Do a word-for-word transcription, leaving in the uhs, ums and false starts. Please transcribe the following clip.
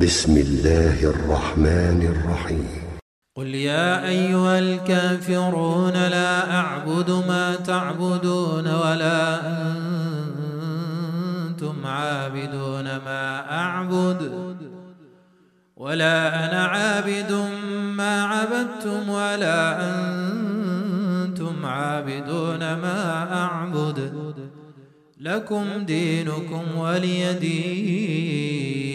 بسم الله الرحمن الرحيم. قل يا أيها الكافرون لا أعبد ما تعبدون ولا أنتم عابدون ما أعبد ولا أنا عابد ما عبدتم ولا أنتم عابدون ما أعبد لكم دينكم ولي دين.